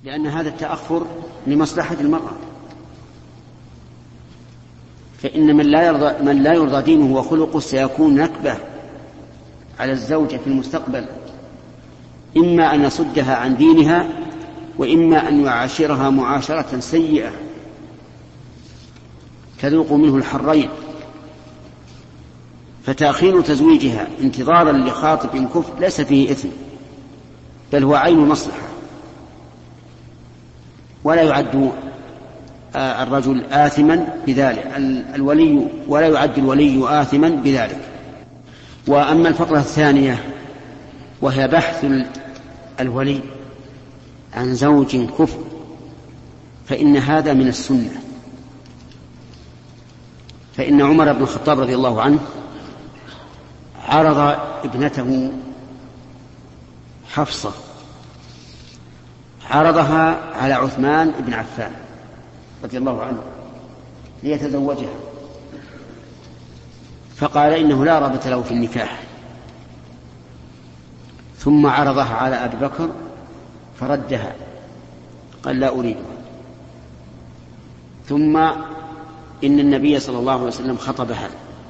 لأن هذا التأخر لمصلحة المرأة، فإن من لا يرضى دينه وخلقه سيكون نكبة على الزوجة في المستقبل، إما أن يصدها عن دينها وإما أن يعاشرها معاشرة سيئة تذوق منه الحرين. فتأخير تزويجها انتظارا لخاطب كفء ليس فيه إثم، بل هو عين مصلحة، ولا يعد الرجل آثما بذلك الولي، ولا يعد الولي آثما بذلك. وأما الفقرة الثانية وهي بحث الولي عن زوج كفء، فإن هذا من السنة. فإن عمر بن الخطاب رضي الله عنه عرض ابنته حفصة، عرضها على عثمان بن عفان رضي الله عنه ليتزوجها، فقال إنه لا رغبة له في النكاح. ثم عرضها على أبي بكر فردها، قال لا أريدها. ثم إن النبي صلى الله عليه وسلم خطبها،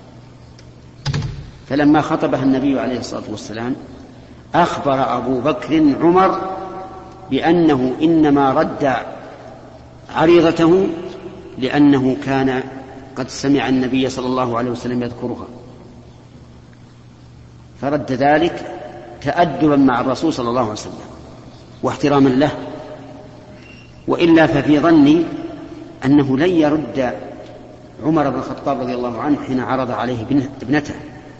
فلما خطبها النبي عليه الصلاة والسلام أخبر أبو بكر عمر بأنه إنما رد عريضته لأنه كان قد سمع النبي صلى الله عليه وسلم يذكرها، فرد ذلك تأدبا مع الرسول صلى الله عليه وسلم واحتراما له، وإلا ففي ظني أنه لن يرد عمر بن الخطاب رضي الله عنه حين عرض عليه ابنته،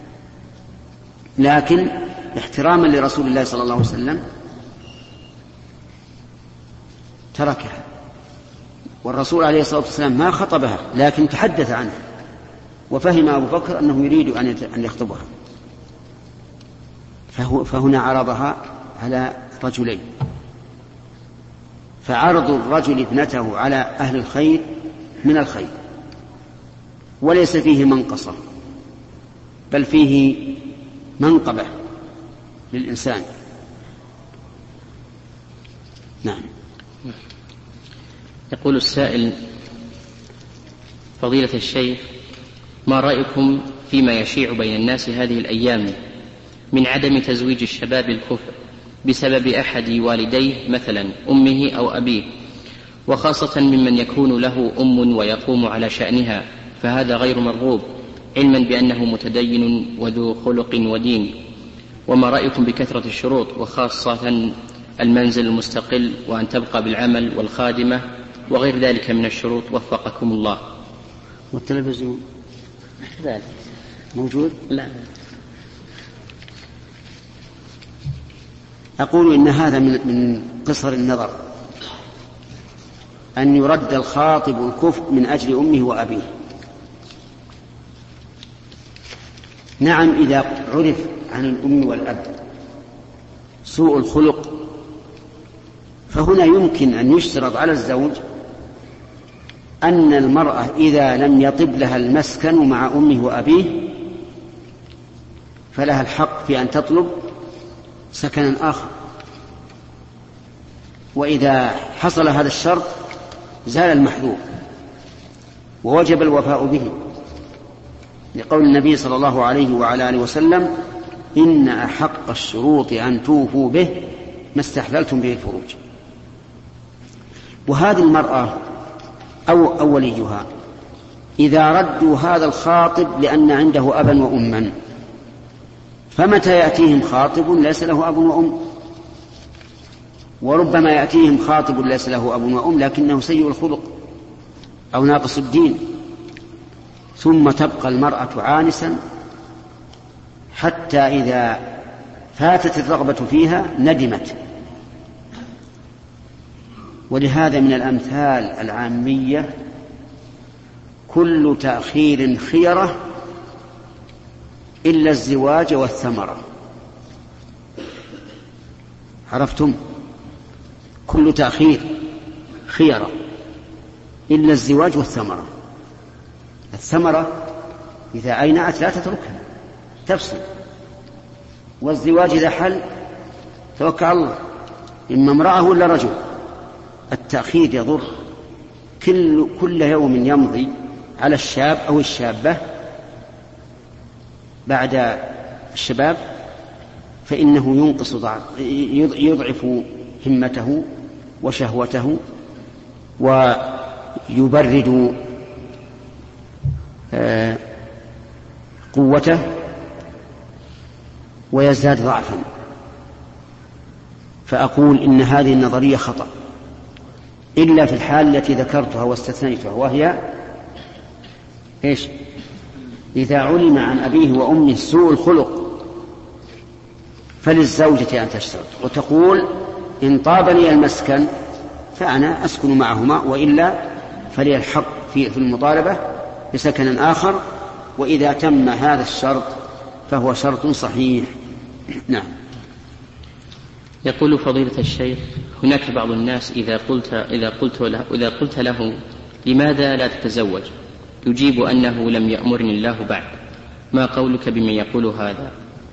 لكن احتراما لرسول الله صلى الله عليه وسلم تركها. والرسول عليه الصلاة والسلام ما خطبها لكن تحدث عنها، وفهم أبو بكر أنه يريد أن يخطبها، فهنا عرضها على رجلين. فعرض الرجل ابنته على أهل الخير من الخير، وليس فيه منقصة بل فيه منقبة للإنسان. نعم. يقول السائل: فضيلة الشيخ، ما رأيكم فيما يشيع بين الناس هذه الأيام من عدم تزويج الشباب الكفء بسبب أحد والديه مثلا أمه أو أبيه، وخاصة ممن يكون له أم ويقوم على شأنها، فهذا غير مرغوب علما بأنه متدين وذو خلق ودين؟ وما رأيكم بكثرة الشروط وخاصة المنزل المستقل وأن تبقى بالعمل والخادمة وغير ذلك من الشروط؟ وفقكم الله. والتلفزيون ذلك موجود؟ لا. أقول إن هذا من قصر النظر أن يرد الخاطب الكفء من أجل أمه وأبيه. نعم، إذا عرف عن الأم والأب سوء الخلق فهنا يمكن أن يشترط على الزوج أن المرأة إذا لم يطب لها المسكن مع أمه وأبيه فلها الحق في أن تطلب سكنا آخر، وإذا حصل هذا الشرط زال المحذور ووجب الوفاء به، لقول النبي صلى الله عليه وعلى آله وسلم: إن أحق الشروط أن توفوا به ما استحللتم به الفروج. وهذه المرأة أو وليها إذا ردوا هذا الخاطب لأن عنده أبا وأما، فمتى يأتيهم خاطب ليس له أب وأم؟ وربما يأتيهم خاطب ليس له أب وأم لكنه سيء الخلق أو ناقص الدين، ثم تبقى المرأة عانسا حتى إذا فاتت الرغبة فيها ندمت. ولهذا من الأمثال العامية كل تأخير خيرة إلا الزواج والثمرة. عرفتم؟ كل تأخير خيرة إلا الزواج والثمرة. الثمرة إذا أينعت لا تتركها تفصل، والزواج إذا حل توكل على الله، إما امرأة ولا رجل. التأخير يضر. كل يوم يمضي على الشاب أو الشابة بعد الشباب فإنه ينقص يضعف همته وشهوته ويبرد قوته ويزداد ضعفا. فأقول إن هذه النظرية خطأ إلا في الحال التي ذكرتها واستثنيتها، وهي إيش؟ إذا علم عن أبيه وأمه سوء الخلق فللزوجة أن تشترط وتقول إن طاب لي المسكن فأنا أسكن معهما، وإلا فلي الحق في المطالبة بسكن آخر، وإذا تم هذا الشرط فهو شرط صحيح. نعم. يقول فضيلة الشيخ: هناك بعض الناس إذا قلت له لماذا لا تتزوج يجيب أنه لم يأمرني الله بعد، ما قولك بمن يقول هذا؟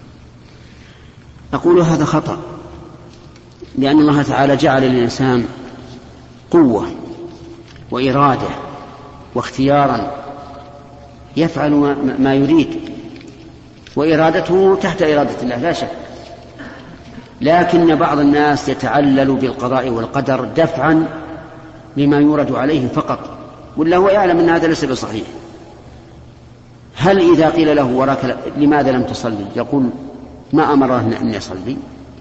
أقول هذا خطأ، لأن الله تعالى جعل للإنسان قوة وإرادة واختيارا يفعل ما يريد، وإرادته تحت إرادة الله لا شك، لكن بعض الناس يتعلل بالقضاء والقدر دفعا لما يورد عليه فقط، ولا هو يعلم أن هذا ليس بصحيح. هل إذا قيل له وراك لماذا لم تصلي يقول ما أمره أن يصلي؟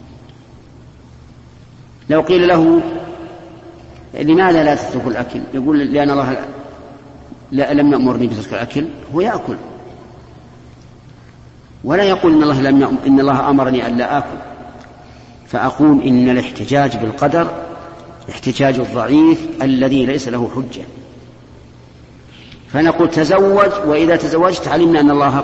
لو قيل له لماذا لا تترك الأكل يقول لأن الله لم يأمرني بترك الأكل، هو يأكل ولا يقول إن الله أمرني أن لا آكل. فأقول إن الاحتجاج بالقدر احتجاج الضعيف الذي ليس له حجة. فنقول تزوج، وإذا تزوجت علمنا أن الله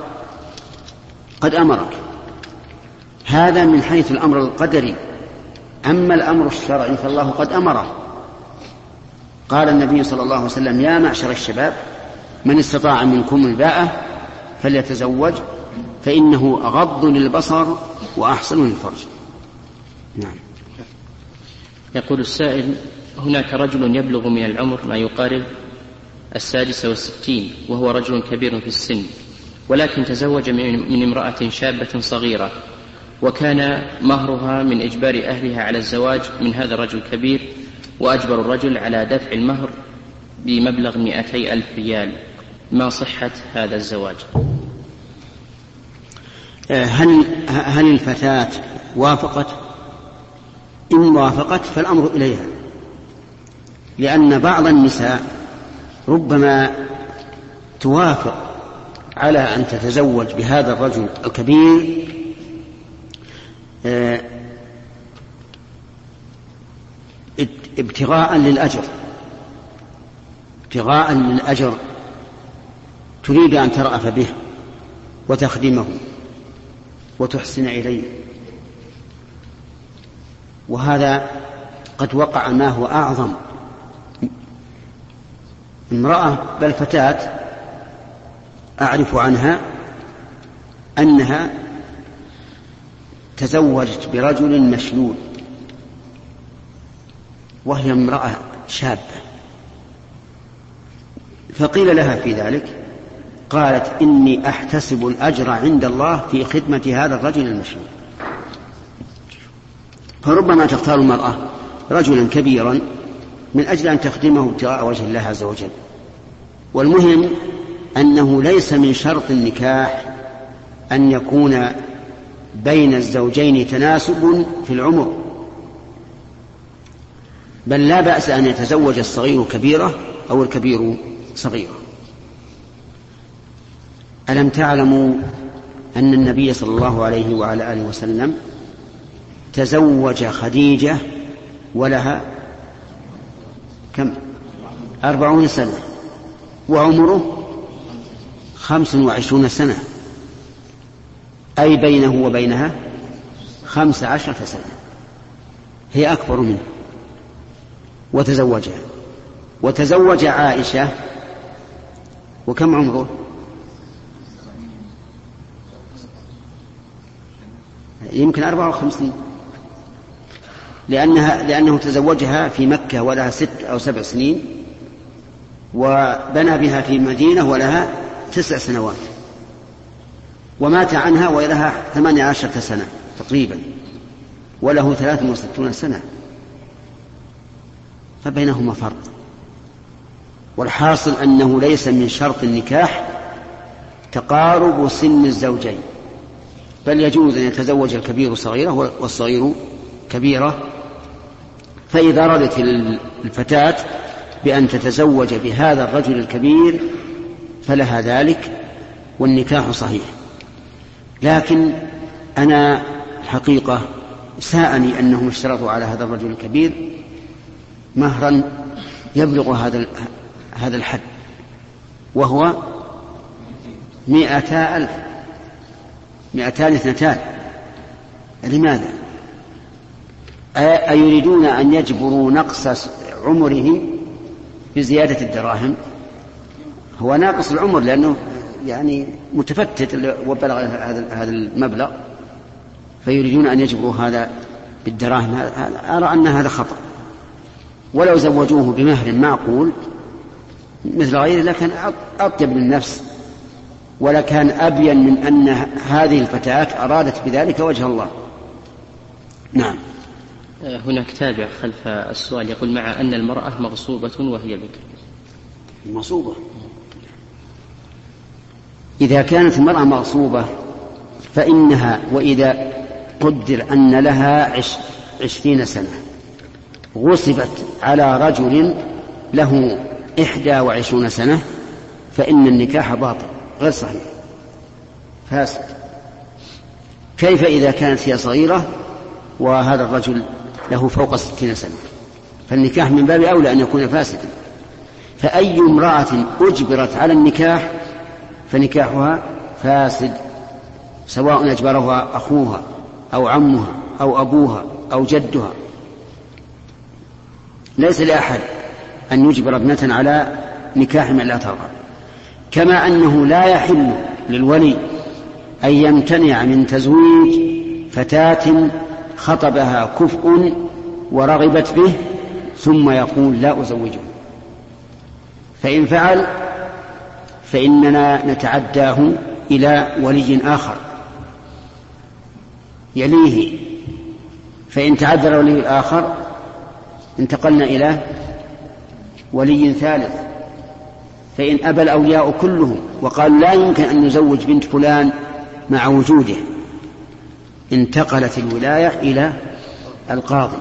قد أمرك. هذا من حيث الأمر القدري. أما الأمر الشرعي فالله قد أمره. قال النبي صلى الله عليه وسلم: يا معشر الشباب من استطاع منكم الباءة فليتزوج فإنه أغض للبصر وأحسن للفرج. نعم. يقول السائل: هناك رجل يبلغ من العمر ما يقارب 66 وهو رجل كبير في السن، ولكن تزوج من امرأة شابة صغيرة، وكان مهرها من إجبار أهلها على الزواج من هذا الرجل الكبير، وأجبر الرجل على دفع المهر بمبلغ 200,000 ريال. ما صحة هذا الزواج؟ هل الفتاة وافقت؟ إن وافقت فالأمر إليها، لأن بعض النساء ربما توافق على أن تتزوج بهذا الرجل الكبير ابتغاء للأجر، تريد أن ترأف به وتخدمه وتحسن إليه، وهذا قد وقع ما هو أعظم. امرأة بل فتاة أعرف عنها أنها تزوجت برجل مشلول وهي امرأة شابة، فقيل لها في ذلك قالت: إني أحتسب الأجر عند الله في خدمة هذا الرجل المشلول. فربما تختار المرأة رجلا كبيرا من أجل أن تخدمه ابتغاء وجه الله عز وجل. والمهم أنه ليس من شرط النكاح أن يكون بين الزوجين تناسب في العمر، بل لا بأس أن يتزوج الصغير كبيرة أو الكبير صغيرة. ألم تعلموا أن النبي صلى الله عليه وعلى آله وسلم تزوج خديجة ولها كم؟ 40 سنة، وعمره 25 سنة، أي بينه وبينها 15 سنة، هي أكبر منه، وتزوجها. وتزوج عائشة وكم عمره؟ يمكن 54. لأنه تزوجها في مكة ولها 6 أو 7 سنين، وبنى بها في مدينة ولها 9 سنوات، ومات عنها ولها 18 سنة تقريبا، وله 63 سنة، فبينهما فرق. والحاصل أنه ليس من شرط النكاح تقارب سن الزوجين، بل يجوز أن يتزوج الكبير صغيرة والصغير كبيرة. فإذا أرادت الفتاة بأن تتزوج بهذا الرجل الكبير فلها ذلك والنكاح صحيح. لكن أنا حقيقة ساءني أنهم اشترطوا على هذا الرجل الكبير مهرا يبلغ هذا الحد، وهو 200,000 200. لماذا؟ أيريدون أن يجبروا نقص عمره بزيادة الدراهم؟ هو ناقص العمر لأنه يعني متفتت وبلغ هذا المبلغ، فيريدون أن يجبروا هذا بالدراهم. أرى أن هذا خطأ. ولو زوجوه بمهر معقول مثل غيره لكان أطيب للنفس، ولكان أبين من أن هذه الفتاة أرادت بذلك وجه الله. نعم. هناك تابع خلف السؤال يقول: مع أن المرأة مغصوبة وهي بكر. مغصوبة، إذا كانت المرأة مغصوبة فإنها، وإذا قدر أن لها 20 سنة غصبت على رجل له 21 سنة فإن النكاح باطل غير صحيح فاسد. كيف إذا كانت هي صغيرة وهذا الرجل له فوق 60 سنة؟ فالنكاح من باب أولى أن يكون فاسدا. فأي امرأة أجبرت على النكاح فنكاحها فاسد، سواء أجبرها أخوها أو عمها أو أبوها أو جدها. ليس لأحد أن يجبر ابنة على نكاح من لا ترغب. كما أنه لا يحل للولي أن يمتنع من تزويج فتاة خطبها كفء ورغبت به ثم يقول لا أزوجه، فإن فعل فإننا نتعداه إلى ولي آخر يليه، فإن تعذر ولي الآخر انتقلنا إلى ولي ثالث، فإن أبى الأولياء كلهم وقال لا يمكن أن نزوج بنت فلان مع وجوده انتقلت الولاية إلى القاضي،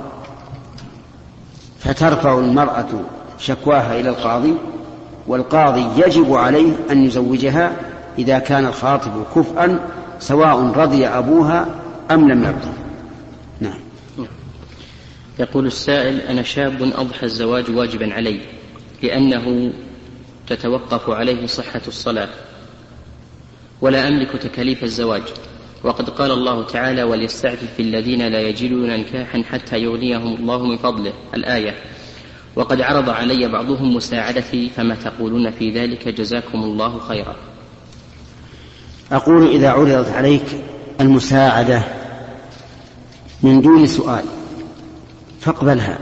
فترفع المرأة شكواها إلى القاضي، والقاضي يجب عليه أن يزوجها إذا كان الخاطب كفءا سواء رضي أبوها أم لم يرضى. نعم. يقول السائل: أنا شاب أضحى الزواج واجبا علي لأنه تتوقف عليه صحة الصلاة ولا أملك تكاليف الزواج، وقد قال الله تعالى: وليستعفف الذين لا يجدون نكاحا حتى يغنيهم الله من فضله، الآية. وقد عرض علي بعضهم مساعدتي، فما تقولون في ذلك؟ جزاكم الله خيرا. أقول: إذا عرضت عليك المساعدة من دون سؤال فاقبلها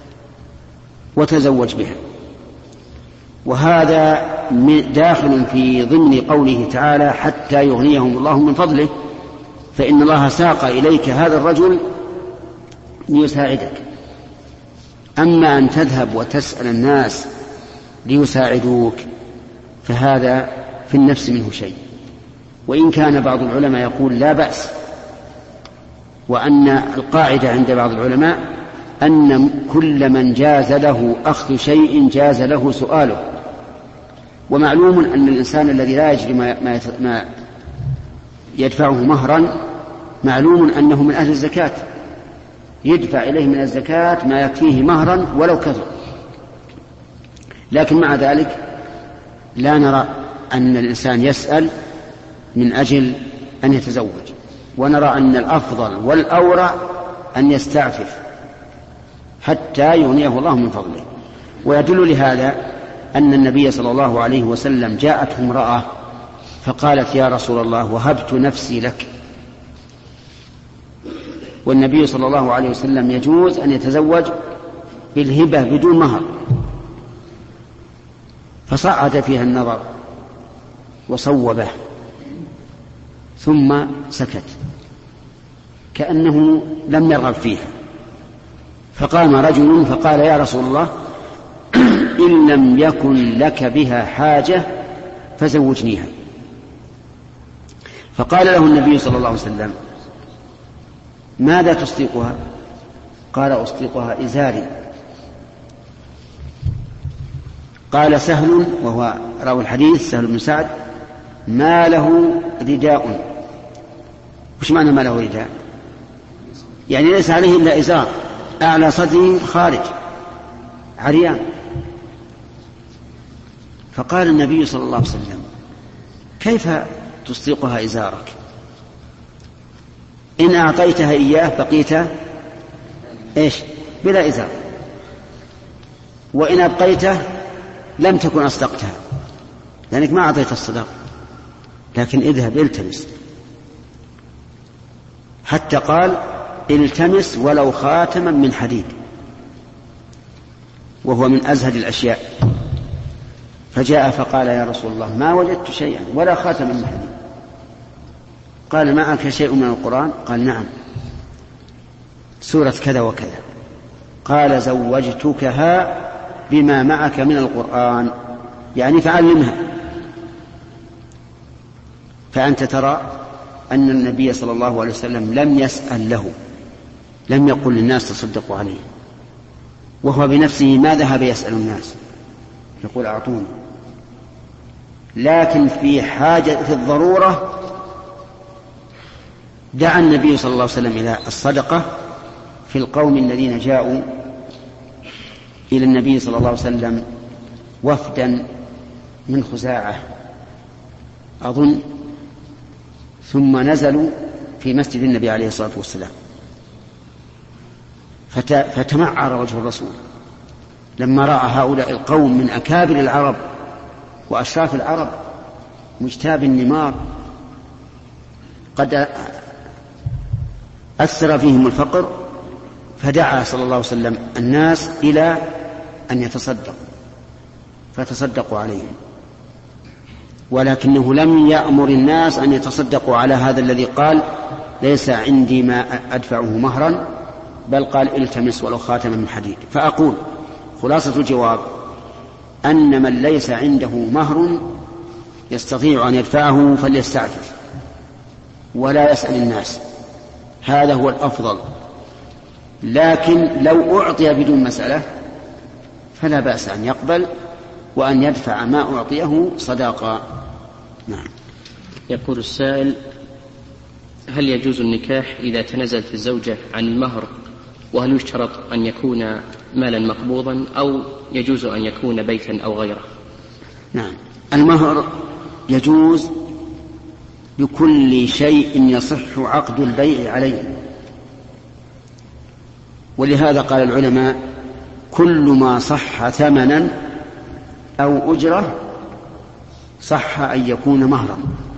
وتزوج بها، وهذا داخل في ضمن قوله تعالى: حتى يغنيهم الله من فضله، فإن الله ساق إليك هذا الرجل ليساعدك. أما أن تذهب وتسأل الناس ليساعدوك فهذا في النفس منه شيء، وإن كان بعض العلماء يقول لا بأس، وأن القاعدة عند بعض العلماء أن كل من جاز له أخذ شيء جاز له سؤاله. ومعلوم أن الإنسان الذي لا يجري ما يدفعه مهرا معلوم أنه من أهل الزكاة، يدفع إليه من الزكاة ما يكفيه مهرا ولو كثر، لكن مع ذلك لا نرى أن الإنسان يسأل من أجل أن يتزوج، ونرى أن الأفضل والأورع أن يستعفف حتى يغنيه الله من فضله. ويدل لهذا أن النبي صلى الله عليه وسلم جاءته امرأة فقالت: يا رسول الله، وهبت نفسي لك، والنبي صلى الله عليه وسلم يجوز أن يتزوج بالهبة بدون مهر، فصعد فيها النظر وصوبه ثم سكت كأنه لم يرغب فيها. فقام رجل فقال: يا رسول الله، إن لم يكن لك بها حاجة فزوجنيها. فقال له النبي صلى الله عليه وسلم: ماذا تصدقها؟ قال: أصدقها إزاري. قال سهل، وهو راوي الحديث سهل بن سعد: ما له رداء. وش معنى ما له رداء؟ يعني ليس عليه إلا إزار، أعلى صدره خارج عريان. فقال النبي صلى الله عليه وسلم: كيف تصدقها إزارك؟ إن أعطيتها إياه بقيت بلا إزار، وإن أبقيته لم تكن أصدقتها لأنك ما أعطيت الصداق، لكن اذهب التمس. حتى قال: التمس ولو خاتما من حديد، وهو من أزهد الأشياء. فجاء فقال: يا رسول الله، ما وجدت شيئا ولا خاتما من حديد. قال: معك شيء من القرآن؟ قال: نعم، سورة كذا وكذا. قال: زوجتكها بما معك من القرآن، يعني فعلمها. فأنت ترى أن النبي صلى الله عليه وسلم لم يسأل له، لم يقل للناس تصدقوا عليه، وهو بنفسه ما ذهب يسأل الناس يقول: أعطوني. لكن في حاجة في الضرورة دعا النبي صلى الله عليه وسلم إلى الصدقة في القوم الذين جاءوا إلى النبي صلى الله عليه وسلم وفدا من خزاعة أظن، ثم نزلوا في مسجد النبي عليه الصلاة والسلام، فتمعر وجه الرسول لما رأى هؤلاء القوم من أكابر العرب وأشراف العرب مجتاب النمار قد أثر فيهم الفقر، فدعا صلى الله عليه وسلم الناس إلى أن يتصدقوا، فتصدقوا عليهم. ولكنه لم يأمر الناس أن يتصدقوا على هذا الذي قال: ليس عندي ما أدفعه مهرا، بل قال: التمس ولو خاتما من حديد. فأقول خلاصة الجواب أن من ليس عنده مهر يستطيع أن يدفعه فليستعفف ولا يسأل الناس، هذا هو الأفضل. لكن لو أعطي بدون مسألة فلا بأس أن يقبل وأن يدفع ما أعطيه صداقة. نعم. يقول السائل: هل يجوز النكاح إذا تنازلت الزوجة عن المهر؟ وهل يشترط أن يكون مالا مقبوضا أو يجوز أن يكون بيتا أو غيره؟ نعم، المهر يجوز بكل شيء يصح عقد البيع عليه، ولهذا قال العلماء: كل ما صح ثمنا أو أجرة صح أن يكون مهرا،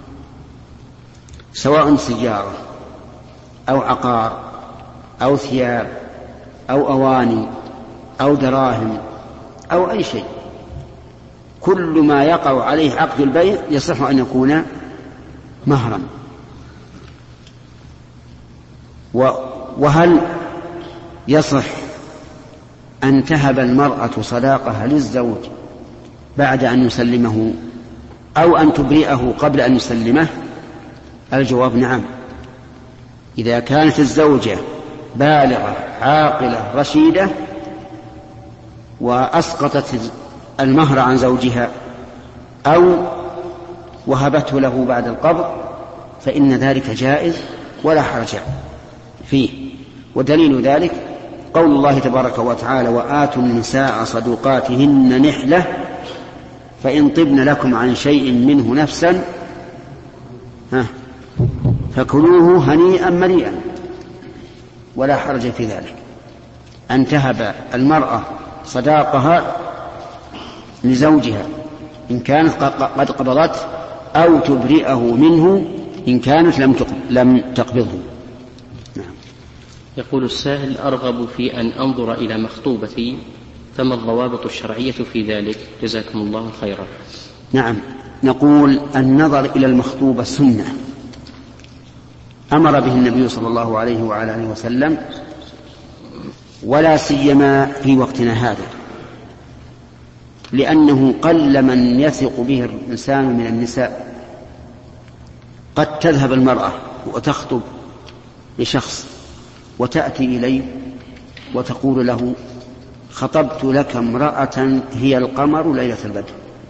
سواء سيارة أو عقار أو ثياب أو أواني أو دراهم أو أي شيء، كل ما يقع عليه عقد البيع يصح أن يكون مهرا. وهل يصح أن تهب المرأة صداقها للزوج بعد أن يسلمه أو أن تبرئه قبل أن يسلمه؟ الجواب: نعم، إذا كانت الزوجة بالغة عاقلة رشيدة وأسقطت المهر عن زوجها أو وهبته له بعد القبض فإن ذلك جائز ولا حرج فيه. ودليل ذلك قول الله تبارك وتعالى: وآتوا النساء صدقاتهن نحلة فإن طبن لكم عن شيء منه نفسا فكلوه هنيئا مريئا. ولا حرج في ذلك أن تهب المرأة صداقها لزوجها إن كانت قد قبضته أو تبرئه منه إن كانت لم تقبضه. نعم. يقول السائل: أرغب في أن أنظر إلى مخطوبتي، فما الضوابط الشرعية في ذلك؟ جزاكم الله خيرا. نعم، نقول النظر إلى المخطوبة سنة أمر به النبي صلى الله عليه وعلى آله وسلم، ولا سيما في وقتنا هذا، لأنه قل من يثق به الإنسان من النساء. قد تذهب المرأة وتخطب لشخص وتأتي إليه وتقول له: خطبت لك امرأة هي القمر ليلة البدر،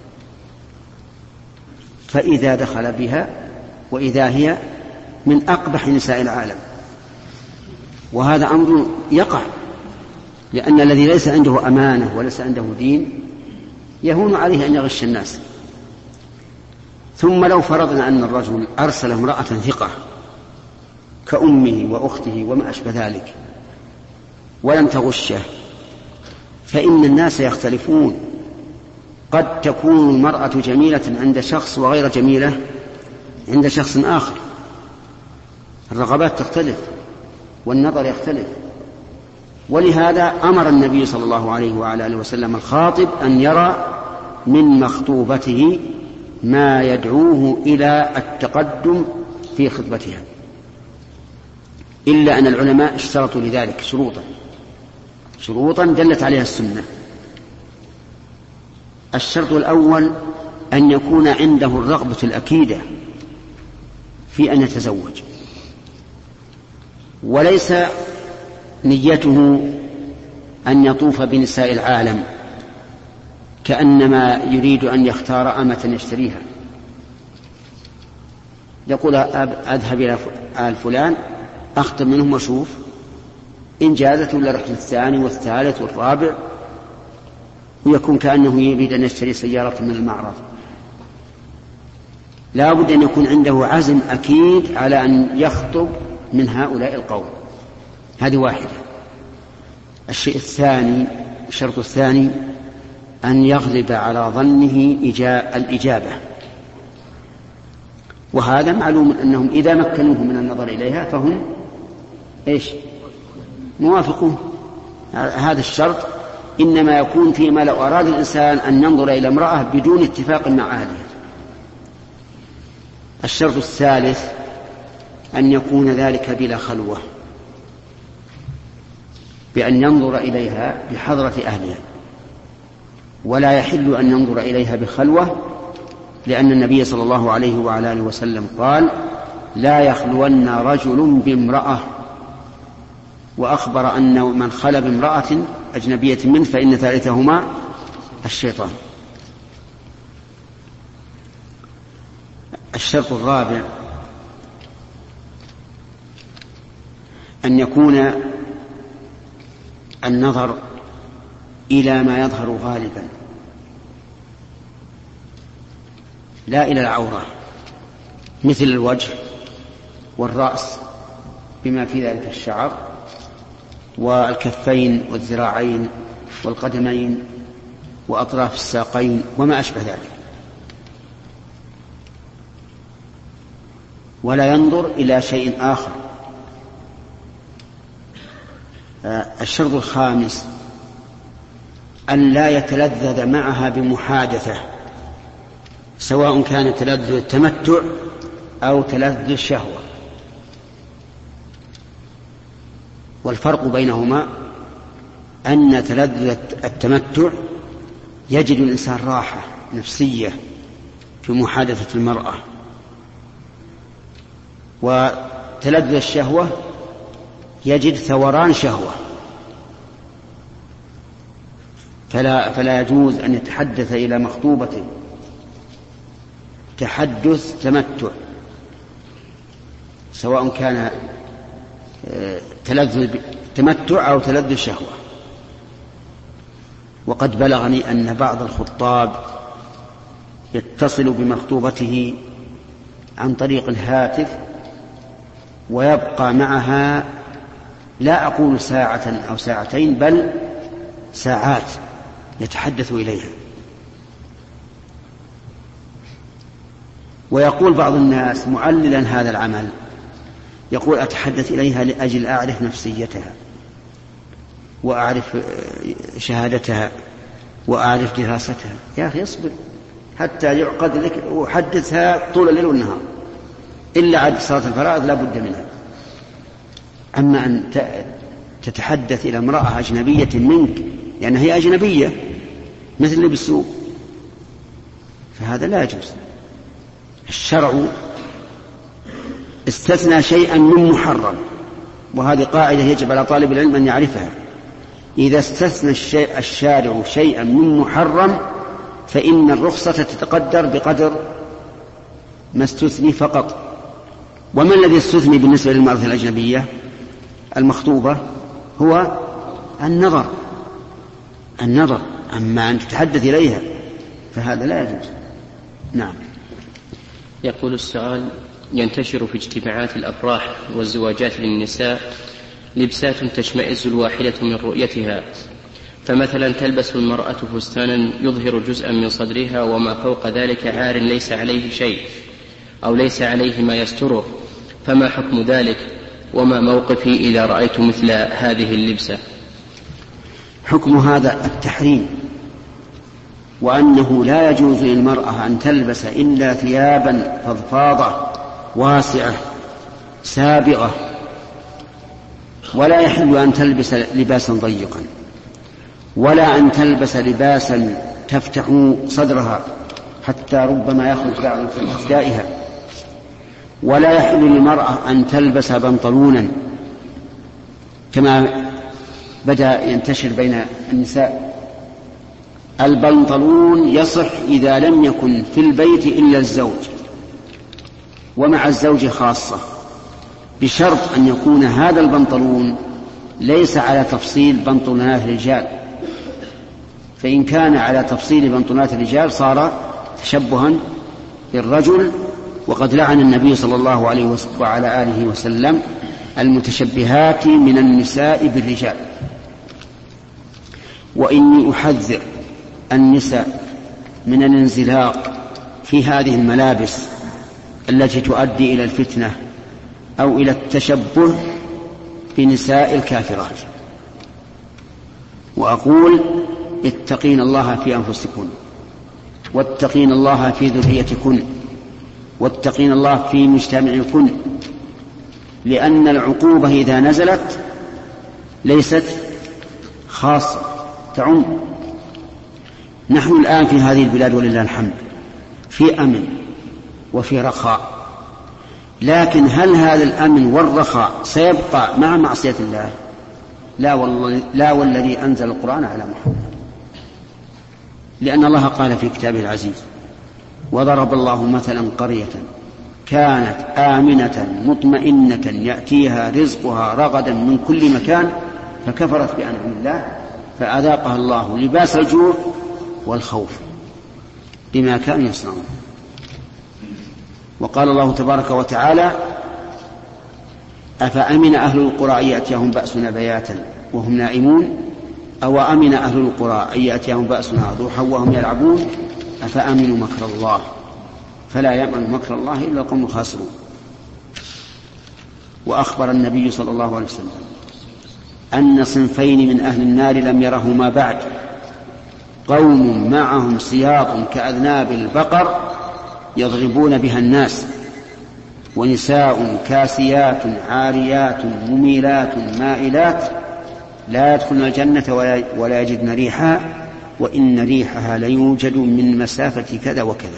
فإذا دخل بها وإذا هي من أقبح نساء العالم. وهذا أمر يقع، لأن الذي ليس عنده أمانة وليس عنده دين يهون عليه أن يغش الناس. ثم لو فرضنا أن الرجل أرسل امرأة ثقة كأمه وأخته وما أشبه ذلك ولم تغشه، فإن الناس يختلفون. قد تكون المرأة جميلة عند شخص وغير جميلة عند شخص آخر، الرغبات تختلف والنظر يختلف. ولهذا أمر النبي صلى الله عليه وعلى آله وسلم الخاطب أن يرى من مخطوبته ما يدعوه إلى التقدم في خطبتها، إلا أن العلماء اشترطوا لذلك شروطا دلت عليها السنة. الشرط الأول أن يكون عنده الرغبة الأكيدة في أن يتزوج، وليس نيته أن يطوف بنساء العالم كأنما يريد أن يختار أمة يشتريها، يقول: أذهب إلى آل فلان أخطب منهم وأشوف إن جازت ولا رحت الثاني والثالث والرابع، ويكون كأنه يريد أن يشتري سيارة من المعرض. لا بد أن يكون عنده عزم أكيد على أن يخطب من هؤلاء القوم. هذه واحدة. الشيء الثاني، الشرط الثاني، أن يغلب على ظنه الإجابة، وهذا معلوم أنهم إذا مكنوه من النظر إليها فهم موافقون. هذا الشرط إنما يكون فيما لو أراد الإنسان أن ينظر إلى امرأة بدون اتفاق مع أهلها. الشرط الثالث أن يكون ذلك بلا خلوة، بأن ينظر إليها بحضرة أهلها، ولا يحل أن ينظر إليها بخلوة، لأن النبي صلى الله عليه وعلى آله وسلم قال: لا يخلون رجل بامرأة، وأخبر أن من خلى بامرأة أجنبية منه فإن ثالثهما الشيطان. الشرط الرابع أن يكون النظر إلى ما يظهر غالبا، لا إلى العورة، مثل الوجه والرأس بما في ذلك الشعر، والكفين والذراعين والقدمين وأطراف الساقين وما أشبه ذلك. ولا ينظر إلى شيء آخر. الشرط الخامس أن لا يتلذذ معها بمحادثة، سواء كان تلذذ التمتع أو تلذذ الشهوة. والفرق بينهما أن تلذذ التمتع يجد الإنسان راحة نفسية في محادثة المرأة، وتلذذ الشهوة يجد ثوران شهوة، فلا يجوز أن يتحدث إلى مخطوبته تحدث تمتع، سواء كان تلذذ تمتع أو تلذذ شهوة. وقد بلغني أن بعض الخطاب يتصل بمخطوبته عن طريق الهاتف ويبقى معها، لا أقول ساعة أو ساعتين، بل ساعات يتحدث إليها. ويقول بعض الناس معللا هذا العمل: يقول أتحدث إليها لأجل أعرف نفسيتها وأعرف شهادتها وأعرف دراستها. يا أخي اصبر حتى يعقد لك وحدثها طول الليل والنهار، إلا عد صلاة الفرائض لا بد منها. أما أن تتحدث إلى امرأة أجنبية منك لأنها هي أجنبية مثل اللي بالسوق، فهذا لا يجوز. الشرع استثنى شيئا من محرم، وهذه قاعدة يجب على طالب العلم أن يعرفها. إذا استثنى الشارع شيئا من محرم فإن الرخصة تتقدر بقدر ما استثني فقط. وما الذي استثني بالنسبة للمرأة الأجنبية المخطوبة؟ هو النظر. أما أن تتحدث إليها فهذا لا يجوز. نعم. يقول السؤال: ينتشر في اجتماعات الأفراح والزواجات للنساء لبسات تشمئز الواحدة من رؤيتها، فمثلا تلبس المرأة فستانا يظهر جزءا من صدرها وما فوق ذلك عار ليس عليه شيء أو ليس عليه ما يستره، فما حكم ذلك وما موقفي إذا رأيت مثل هذه اللبسة؟ حكم هذا التحريم، وأنه لا يجوز للمرأة أن تلبس إلا ثيابا فضفاضة واسعة سابغة، ولا يحل أن تلبس لباسا ضيقا، ولا أن تلبس لباسا تفتح صدرها حتى ربما يخرج بعض من أجزائها، ولا يحل للمرأة أن تلبس بنطلونا كما بدأ ينتشر بين النساء. البنطلون يصح إذا لم يكن في البيت إلا الزوج ومع الزوج خاصة، بشرط أن يكون هذا البنطلون ليس على تفصيل بنطلونات الرجال، فإن كان على تفصيل بنطلونات الرجال صار تشبها بالرجل، وقد لعن النبي صلى الله عليه وعلى آله وسلم المتشبهات من النساء بالرجال. وإني أحذر النساء من الانزلاق في هذه الملابس التي تؤدي إلى الفتنة أو إلى التشبه بنساء الكافرات. وأقول: اتقين الله في أنفسكن، واتقين الله في ذريتكن، واتقين الله في مجتمعكن، لأن العقوبة إذا نزلت ليست خاصة، تعم. نحن الآن في هذه البلاد ولله الحمد في أمن وفي رخاء، لكن هل هذا الأمن والرخاء سيبقى مع معصية الله؟ لا والذي أنزل القرآن على محمد، لأن الله قال في كتابه العزيز: وضرب الله مثلا قرية كانت آمنة مطمئنة يأتيها رزقها رغدا من كل مكان فكفرت بأنعم الله فأذاقها الله لباس الجوع والخوف بما كانوا يصنعون. وقال الله تبارك وتعالى: أفأمن أهل القرى أن يأتيهم بأسنا بياتا وهم نائمون أو أمن أهل القرى أن يأتيهم بأسنا ضحى وهم يلعبون أفأمنوا مكر الله فلا يأمن مكر الله إلا القوم الخاسرون. وأخبر النبي صلى الله عليه وسلم أن صنفين من أهل النار لم يرهما بعد: قوم معهم سياط كأذناب البقر يضربون بها الناس، ونساء كاسيات عاريات مميلات مائلات لا يدخلن الجنة ولا يجدن ريحها وإن ريحها ليوجد من مسافة كذا وكذا.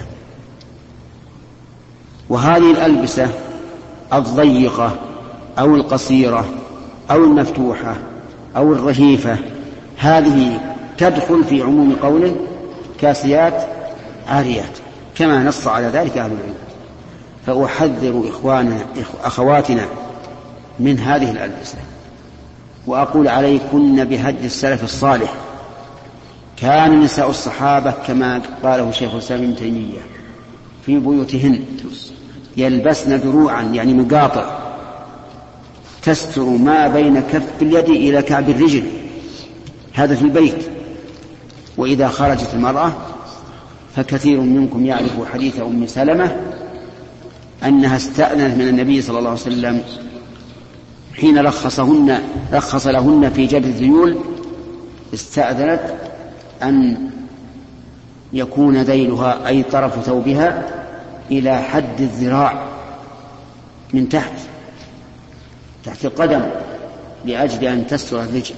وهذه الألبسة الضيقة أو القصيرة أو المفتوحة أو الرهيفة هذه تدخل في عموم قوله كاسيات عاريات كما نص على ذلك أهل العلم. فأحذر أخواتنا من هذه الألبسة، وأقول عليكن بهدي السلف الصالح. كان نساء الصحابة كما قاله شيخ الإسلام ابن تيمية في بيوتهن يلبسن دروعا يعني مقاطع تستر ما بين كف اليد إلى كعب الرجل، هذا في البيت. وإذا خرجت المرأة فكثير منكم يعرف حديث أم سلمة أنها استأذنت من النبي صلى الله عليه وسلم حين رخص لهن في جر الذيول استأذنت أن يكون ذيلها أي طرف ثوبها إلى حد الذراع من تحت القدم لأجل أن تستر الرجل.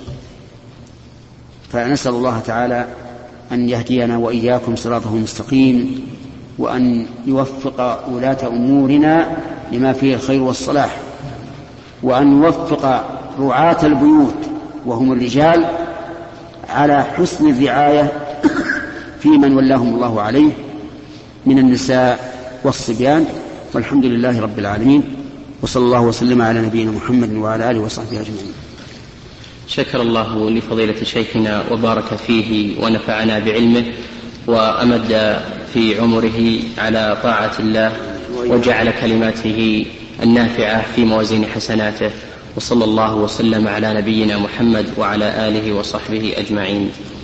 فنسأل الله تعالى أن يهدينا وإياكم صراطه المستقيم، وأن يوفق ولاة أمورنا لما فيه الخير والصلاح، وأن يوفق رعاة البيوت وهم الرجال على حسن الرعاية في من ولاهم الله عليه من النساء والصبيان. والحمد لله رب العالمين، وصلى الله وسلم على نبينا محمد وعلى آله وصحبه أجمعين. شكر الله لفضيلة شيخنا وبارك فيه ونفعنا بعلمه وأمد في عمره على طاعة الله وجعل كلماته النافعة في موازين حسناته، وصلى الله وسلم على نبينا محمد وعلى آله وصحبه أجمعين.